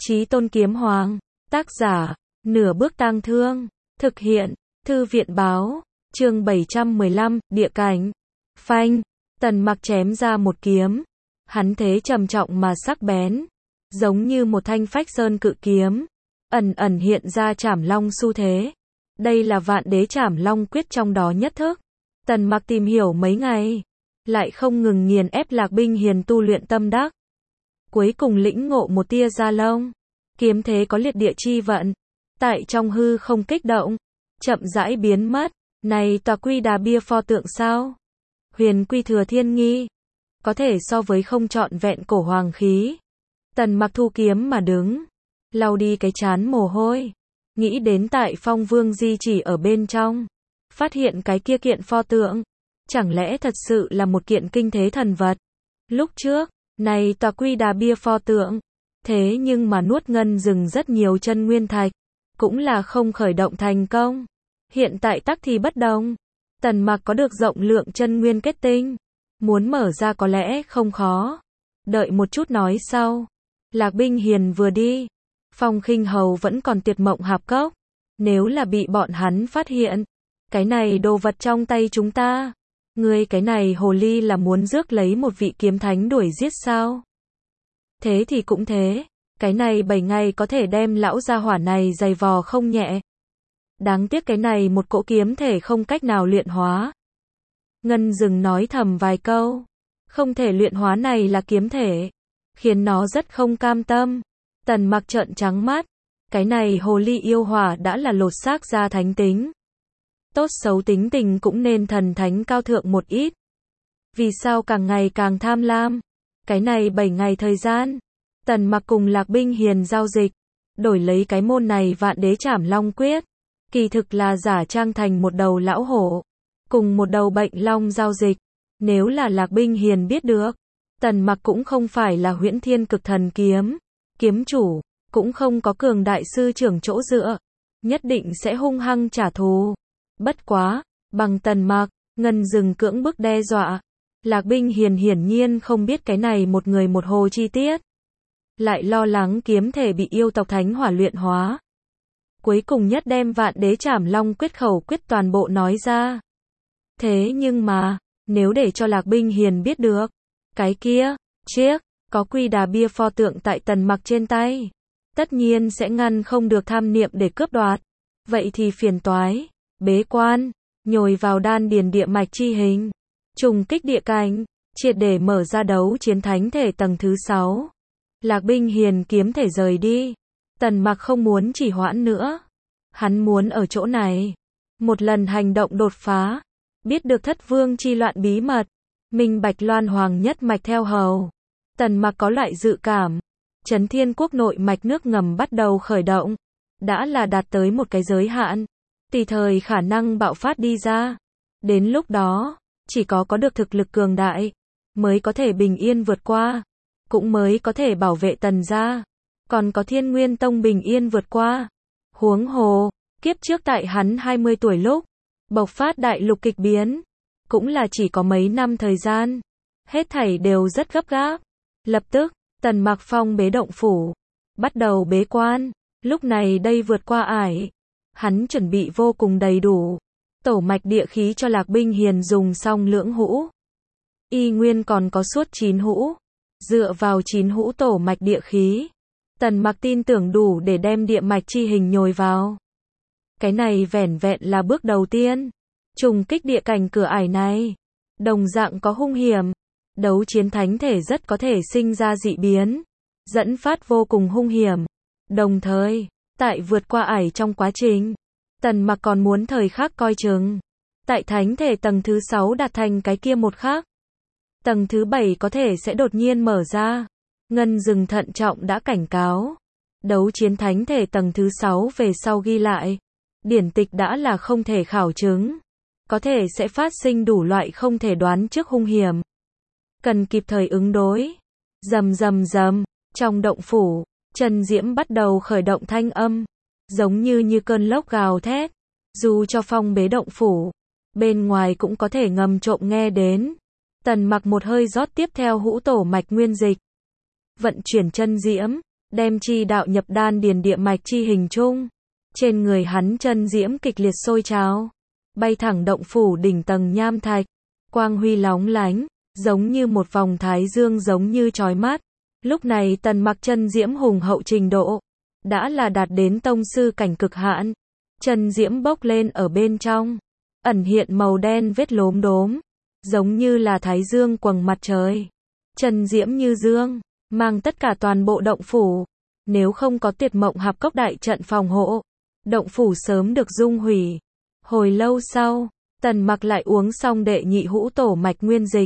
Chí Tôn Kiếm Hoàng. Tác giả, Nửa Bước Tang Thương. Thực hiện, Thư viện báo. Chương 715, Địa Cảnh. Phanh. Tần Mặc chém ra một kiếm. Hắn thế trầm trọng mà sắc bén. Giống như một thanh phách sơn cự kiếm. Ẩn ẩn hiện ra Trảm Long xu thế. Đây là Vạn Đế Trảm Long quyết trong đó nhất thức. Tần Mặc tìm hiểu mấy ngày. Lại không ngừng nghiền ép Lạc Binh Hiền tu luyện tâm đắc. Cuối cùng lĩnh ngộ một tia Gia Long. Kiếm thế có liệt địa chi vận. Tại trong hư không kích động. Chậm rãi biến mất. Này tòa Quy Đà bia pho tượng sao? Huyền Quy Thừa Thiên Nghi. Có thể so với không trọn vẹn cổ hoàng khí. Tần Mặc thu kiếm mà đứng. Lau đi cái trán mồ hôi. Nghĩ đến tại Phong Vương di chỉ ở bên trong. Phát hiện cái kia kiện pho tượng. Chẳng lẽ thật sự là một kiện kinh thế thần vật? Lúc trước, này tòa Quy Đà bia pho tượng. Thế nhưng mà nuốt ngân rừng rất nhiều chân nguyên thạch. Cũng là không khởi động thành công. Hiện tại tắc thì bất đồng. Tần Mặc có được rộng lượng chân nguyên kết tinh. Muốn mở ra có lẽ không khó. Đợi một chút nói sau. Lạc Binh Hiền vừa đi. Phong Khinh Hầu vẫn còn tuyệt mộng hạp cốc. Nếu là bị bọn hắn phát hiện. Cái này đồ vật trong tay chúng ta. Ngươi cái này hồ ly là muốn rước lấy một vị kiếm thánh đuổi giết sao? Thế thì cũng thế. Cái này 7 ngày có thể đem lão gia hỏa này dày vò không nhẹ. Đáng tiếc cái này một cỗ kiếm thể không cách nào luyện hóa. Ngân Dừng nói thầm vài câu. Không thể luyện hóa này là kiếm thể. Khiến nó rất không cam tâm. Tần Mặc trợn trắng mắt. Cái này hồ ly yêu hỏa đã là lột xác ra thánh tính. Tốt xấu tính tình cũng nên thần thánh cao thượng một ít. Vì sao càng ngày càng tham lam? Cái này 7 ngày thời gian. Tần Mặc cùng Lạc Binh Hiền giao dịch. Đổi lấy cái môn này Vạn Đế Trảm Long quyết. Kỳ thực là giả trang thành một đầu lão hổ. Cùng một đầu bệnh long giao dịch. Nếu là Lạc Binh Hiền biết được. Tần Mặc cũng không phải là Huyễn Thiên Cực Thần Kiếm. Kiếm chủ. Cũng không có cường đại sư trưởng chỗ dựa. Nhất định sẽ hung hăng trả thù. Bất quá. Bằng Tần Mặc. Ngân Dừng cưỡng bức đe dọa. Lạc Binh Hiền hiển nhiên không biết cái này một người một hồ chi tiết. Lại lo lắng kiếm thể bị yêu tộc thánh hỏa luyện hóa. Cuối cùng nhất đem Vạn Đế Trảm Long quyết khẩu quyết toàn bộ nói ra. Thế nhưng mà, nếu để cho Lạc Binh Hiền biết được, cái kia, chiếc, có Quy Đà bia pho tượng tại Tần Mặc trên tay. Tất nhiên sẽ ngăn không được tham niệm để cướp đoạt. Vậy thì phiền toái, bế quan, nhồi vào đan điền địa mạch chi hình. Trùng kích địa cảnh, triệt để mở ra đấu chiến thánh thể tầng thứ 6. Lạc Binh Hiền kiếm thể rời đi. Tần Mặc không muốn trì hoãn nữa. Hắn muốn ở chỗ này. Một lần hành động đột phá. Biết được Thất Vương chi loạn bí mật. Minh bạch Loan Hoàng nhất mạch theo hầu. Tần Mặc có loại dự cảm. Chấn Thiên Quốc nội mạch nước ngầm bắt đầu khởi động. Đã là đạt tới một cái giới hạn. Tùy thời khả năng bạo phát đi ra. Đến lúc đó, chỉ có được thực lực cường đại. Mới có thể bình yên vượt qua. Cũng mới có thể bảo vệ Tần gia. Còn có Thiên Nguyên Tông bình yên vượt qua. Huống hồ, kiếp trước tại hắn 20 tuổi lúc, bộc phát đại lục kịch biến. Cũng là chỉ có mấy năm thời gian. Hết thảy đều rất gấp gáp. Lập tức, Tần Mặc phong bế động phủ. Bắt đầu bế quan. Lúc này đây vượt qua ải. Hắn chuẩn bị vô cùng đầy đủ. Tổ mạch địa khí cho Lạc Binh Hiền dùng xong lưỡng hũ. Y nguyên còn có suốt 9 hũ. Dựa vào 9 hũ tổ mạch địa khí. Tần Mặc tin tưởng đủ để đem địa mạch chi hình nhồi vào. Cái này vẻn vẹn là bước đầu tiên. Trùng kích địa cảnh cửa ải này. Đồng dạng có hung hiểm. Đấu chiến thánh thể rất có thể sinh ra dị biến. Dẫn phát vô cùng hung hiểm. Đồng thời, tại vượt qua ải trong quá trình. Tần Mặc còn muốn thời khắc coi chừng. Tại thánh thể tầng thứ 6 đạt thành cái kia một khắc. Tầng thứ 7 có thể sẽ đột nhiên mở ra. Ngân Dừng thận trọng đã cảnh cáo. Đấu chiến thánh thể tầng thứ 6 về sau ghi lại. Điển tịch đã là không thể khảo chứng. Có thể sẽ phát sinh đủ loại không thể đoán trước hung hiểm. Cần kịp thời ứng đối. Rầm rầm rầm. Trong động phủ, Trần Diễm bắt đầu khởi động thanh âm. Giống như cơn lốc gào thét. Dù cho phong bế động phủ. Bên ngoài cũng có thể ngầm trộm nghe đến. Tần Mặc một hơi rót tiếp theo hũ tổ mạch nguyên dịch. Vận chuyển chân diễm, đem chi đạo nhập đan điền địa mạch chi hình chung. Trên người hắn chân diễm kịch liệt sôi trào, bay thẳng động phủ đỉnh tầng nham thạch, quang huy lóng lánh, giống như một vòng thái dương giống như chói mắt. Lúc này Tần Mặc chân diễm hùng hậu trình độ, đã là đạt đến tông sư cảnh cực hạn. Chân diễm bốc lên ở bên trong, ẩn hiện màu đen vết lốm đốm, giống như là thái dương quầng mặt trời. Chân diễm như dương, mang tất cả toàn bộ động phủ. Nếu không có Tuyệt Mộng Hạp Cốc đại trận phòng hộ, động phủ sớm được dung hủy. Hồi lâu sau, Tần Mặc lại uống xong đệ nhị hũ tổ mạch nguyên dịch.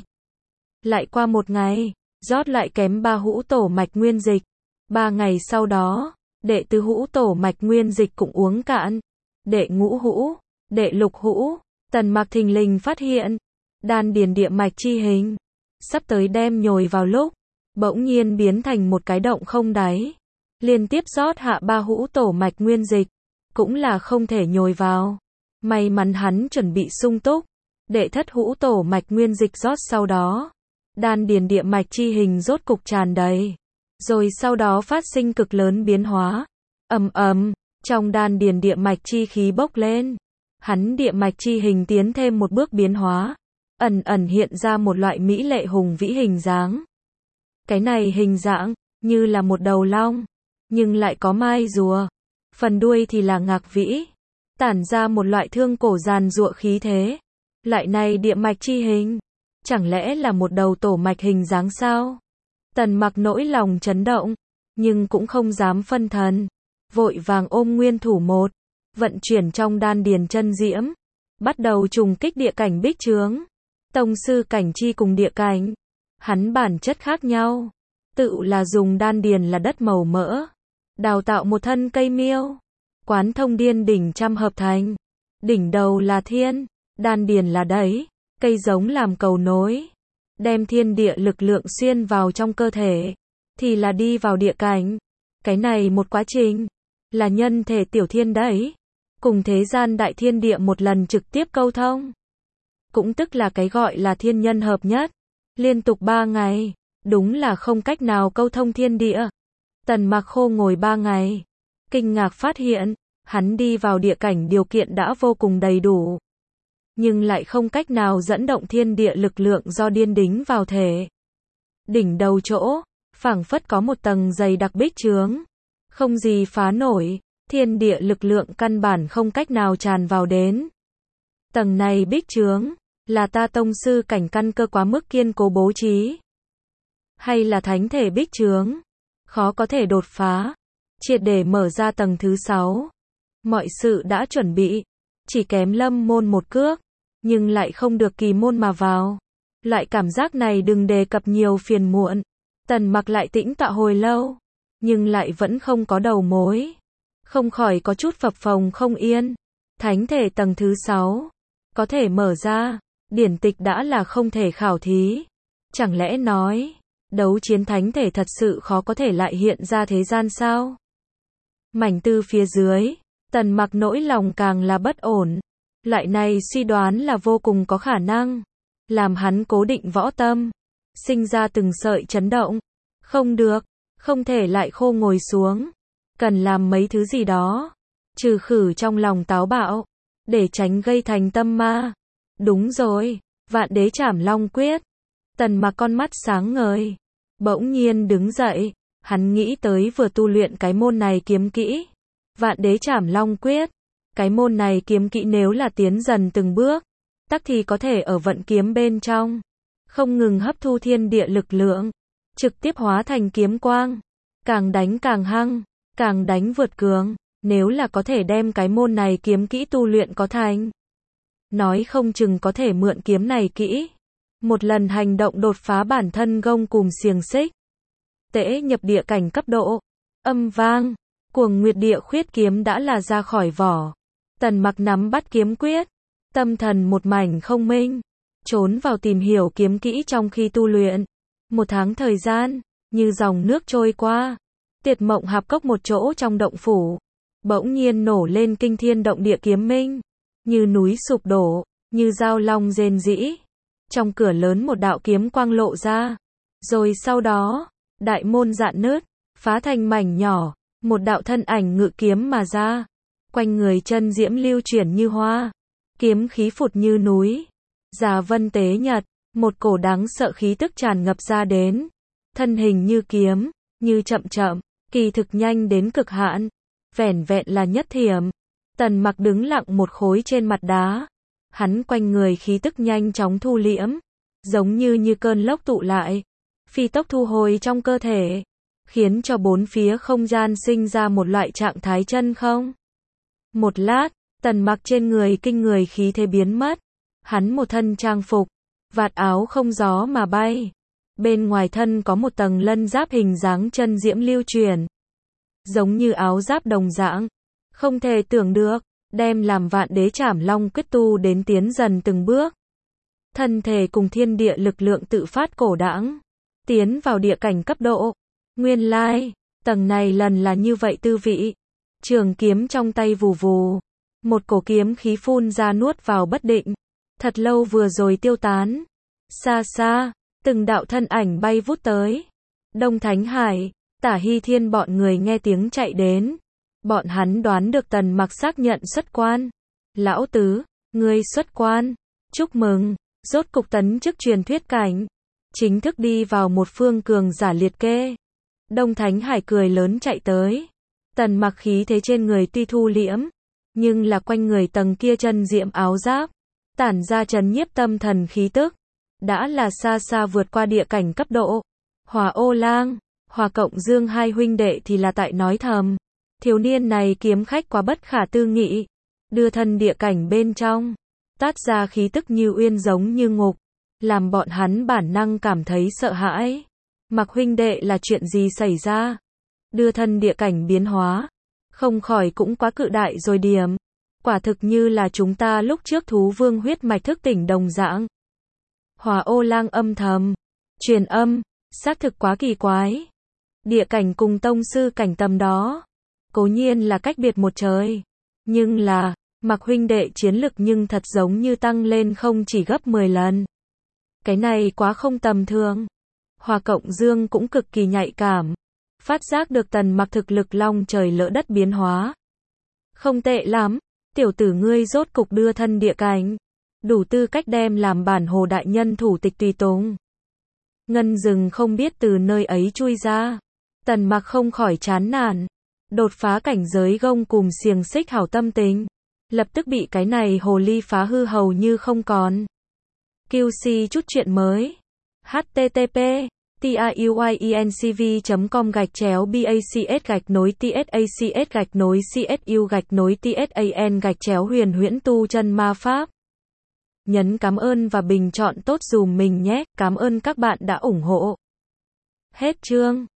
Lại qua một ngày, rót lại kém 3 hũ tổ mạch nguyên dịch. 3 ngày sau đó, đệ tứ hũ tổ mạch nguyên dịch cũng uống cạn. Đệ ngũ hũ, đệ lục hũ, Tần Mặc thình lình phát hiện, đan điền địa mạch chi hình, sắp tới đem nhồi vào lúc, bỗng nhiên biến thành một cái động không đáy. Liên tiếp rót hạ 3 hũ tổ mạch nguyên dịch, cũng là không thể nhồi vào. May mắn hắn chuẩn bị sung túc, đệ thất hũ tổ mạch nguyên dịch rót sau đó, đan điền địa mạch chi hình rốt cục tràn đầy. Rồi sau đó phát sinh cực lớn biến hóa. Ầm ầm, trong đan điền địa mạch chi khí bốc lên. Hắn địa mạch chi hình tiến thêm một bước biến hóa, ẩn ẩn hiện ra một loại mỹ lệ hùng vĩ hình dáng. Cái này hình dạng, như là một đầu long, nhưng lại có mai rùa. Phần đuôi thì là ngạc vĩ, tản ra một loại thương cổ giàn giụa khí thế. Loại này địa mạch chi hình, chẳng lẽ là một đầu tổ mạch hình dáng sao? Tần Mặc nỗi lòng chấn động, nhưng cũng không dám phân thần. Vội vàng ôm nguyên thủ một, vận chuyển trong đan điền chân diễm, bắt đầu trùng kích địa cảnh bích trướng. Tông sư cảnh chi cùng địa cảnh, hắn bản chất khác nhau, tự là dùng đan điền là đất màu mỡ, đào tạo một thân cây miêu, quán thông điên đỉnh trăm hợp thành. Đỉnh đầu là thiên, đan điền là đáy, cây giống làm cầu nối, đem thiên địa lực lượng xuyên vào trong cơ thể, thì là đi vào địa cảnh. Cái này một quá trình, là nhân thể tiểu thiên đáy, cùng thế gian đại thiên địa một lần trực tiếp câu thông. Cũng tức là cái gọi là thiên nhân hợp nhất. Liên tục 3 ngày, đúng là không cách nào câu thông thiên địa. Tần Mặc khô ngồi 3 ngày, kinh ngạc phát hiện, hắn đi vào địa cảnh điều kiện đã vô cùng đầy đủ, nhưng lại không cách nào dẫn động thiên địa lực lượng do điên đính vào thể. Đỉnh đầu chỗ, phảng phất có một tầng dày đặc bích trướng, không gì phá nổi, thiên địa lực lượng căn bản không cách nào tràn vào đến. Tầng này bích trướng, là ta tông sư cảnh căn cơ quá mức kiên cố bố trí, hay là thánh thể bích trướng, khó có thể đột phá, triệt để mở ra tầng thứ 6. Mọi sự đã chuẩn bị, chỉ kém lâm môn một cước, nhưng lại không được kỳ môn mà vào. Loại cảm giác này đừng đề cập nhiều phiền muộn. Tần Mặc lại tĩnh tọa hồi lâu, nhưng lại vẫn không có đầu mối, không khỏi có chút phập phồng không yên. Thánh thể tầng thứ 6, có thể mở ra, điển tịch đã là không thể khảo thí. Chẳng lẽ nói, đấu chiến thánh thể thật sự khó có thể lại hiện ra thế gian sao? Mảnh tư phía dưới, Tần Mặc nỗi lòng càng là bất ổn. Loại này suy đoán là vô cùng có khả năng, làm hắn cố định võ tâm, sinh ra từng sợi chấn động. Không được, không thể lại khô ngồi xuống, cần làm mấy thứ gì đó, trừ khử trong lòng táo bạo, để tránh gây thành tâm ma. Đúng rồi, Vạn Đế Trảm Long Quyết. Tần Mặc con mắt sáng ngời, bỗng nhiên đứng dậy, hắn nghĩ tới vừa tu luyện cái môn này kiếm kỹ, Vạn Đế Trảm Long Quyết. Cái môn này kiếm kỹ nếu là tiến dần từng bước, tắc thì có thể ở vận kiếm bên trong, không ngừng hấp thu thiên địa lực lượng, trực tiếp hóa thành kiếm quang, càng đánh càng hăng, càng đánh vượt cường. Nếu là có thể đem cái môn này kiếm kỹ tu luyện có thành, nói không chừng có thể mượn kiếm này kỹ, một lần hành động đột phá bản thân gông cùm xiềng xích, tễ nhập địa cảnh cấp độ. Âm vang, Cuồng Nguyệt Địa Khuyết kiếm đã là ra khỏi vỏ. Tần Mặc nắm bắt kiếm quyết, tâm thần một mảnh không minh, trốn vào tìm hiểu kiếm kỹ trong khi tu luyện. 1 tháng thời gian, như dòng nước trôi qua, Tuyệt Mộng Hạp Cốc một chỗ trong động phủ, bỗng nhiên nổ lên kinh thiên động địa kiếm minh, như núi sụp đổ, như dao long rền rĩ. Trong cửa lớn một đạo kiếm quang lộ ra, rồi sau đó, đại môn rạn nứt, phá thành mảnh nhỏ, một đạo thân ảnh ngự kiếm mà ra. Quanh người chân diễm lưu chuyển như hoa, kiếm khí phụt như núi. Già vân tế nhật, một cổ đáng sợ khí tức tràn ngập ra đến. Thân hình như kiếm, như chậm chậm, kỳ thực nhanh đến cực hạn. Vẻn vẹn là nhất thiểm. Tần Mặc đứng lặng một khối trên mặt đá. Hắn quanh người khí tức nhanh chóng thu liễm, giống như cơn lốc tụ lại, phi tốc thu hồi trong cơ thể, khiến cho bốn phía không gian sinh ra một loại trạng thái chân không. Một lát, Tần Mặc trên người kinh người khí thế biến mất. Hắn một thân trang phục, vạt áo không gió mà bay. Bên ngoài thân có một tầng lân giáp hình dáng chân diễm lưu truyền, giống như áo giáp đồng dạng, không thể tưởng được, đem làm Vạn Đế Trảm Long quyết tu đến tiến dần từng bước. Thân thể cùng thiên địa lực lượng tự phát cổ đãng, tiến vào địa cảnh cấp độ. Nguyên lai, tầng này lần là như vậy tư vị. Trường kiếm trong tay vù vù, một cổ kiếm khí phun ra nuốt vào bất định. Thật lâu vừa rồi tiêu tán. Xa xa, từng đạo thân ảnh bay vút tới. Đông Thánh Hải, Tả Hy Thiên bọn người nghe tiếng chạy đến. Bọn hắn đoán được Tần Mặc xác nhận xuất quan. Lão tứ, ngươi xuất quan. Chúc mừng, rốt cục tấn chức truyền thuyết cảnh. Chính thức đi vào một phương cường giả liệt kê. Đông Thánh Hải cười lớn chạy tới. Tần Mặc khí thế trên người tuy thu liễm, nhưng là quanh người tầng kia chân diễm áo giáp, tản ra trấn nhiếp tâm thần khí tức, đã là xa xa vượt qua địa cảnh cấp độ. Hỏa Ô Lang, Hỏa Cộng Dương hai huynh đệ thì là tại nói thầm. Thiếu niên này kiếm khách quá bất khả tư nghị, đưa thân địa cảnh bên trong, tát ra khí tức như uyên giống như ngục, làm bọn hắn bản năng cảm thấy sợ hãi. Mặc huynh đệ là chuyện gì xảy ra? Đưa thân địa cảnh biến hóa, không khỏi cũng quá cự đại rồi điểm. Quả thực như là chúng ta lúc trước thú vương huyết mạch thức tỉnh đồng dạng. Hỏa Ô Lang âm thầm truyền âm, xác thực quá kỳ quái. Địa cảnh cùng tông sư cảnh tầm đó, cố nhiên là cách biệt một trời, nhưng là, Mặc huynh đệ chiến lực nhưng thật giống như tăng lên không chỉ gấp 10 lần. Cái này quá không tầm thường. Hỏa Cộng Dương cũng cực kỳ nhạy cảm, phát giác được Tần Mặc thực lực long trời lỡ đất biến hóa. Không tệ lắm, tiểu tử ngươi rốt cục đưa thân địa cảnh, đủ tư cách đem làm bản hồ đại nhân thủ tịch tùy tùng. Ngân Dừng không biết từ nơi ấy chui ra. Tần Mặc không khỏi chán nản. Đột phá cảnh giới gông cùm xiềng xích hảo tâm tình, lập tức bị cái này hồ ly phá hư hầu như không còn. QC chút chuyện mới. http tayuincv.com/bacs-tsacs-csu-tsan-huyền huyễn tu chân ma pháp. Nhấn cảm ơn và bình chọn tốt dùm mình nhé. Cảm ơn các bạn đã ủng hộ. Hết chương.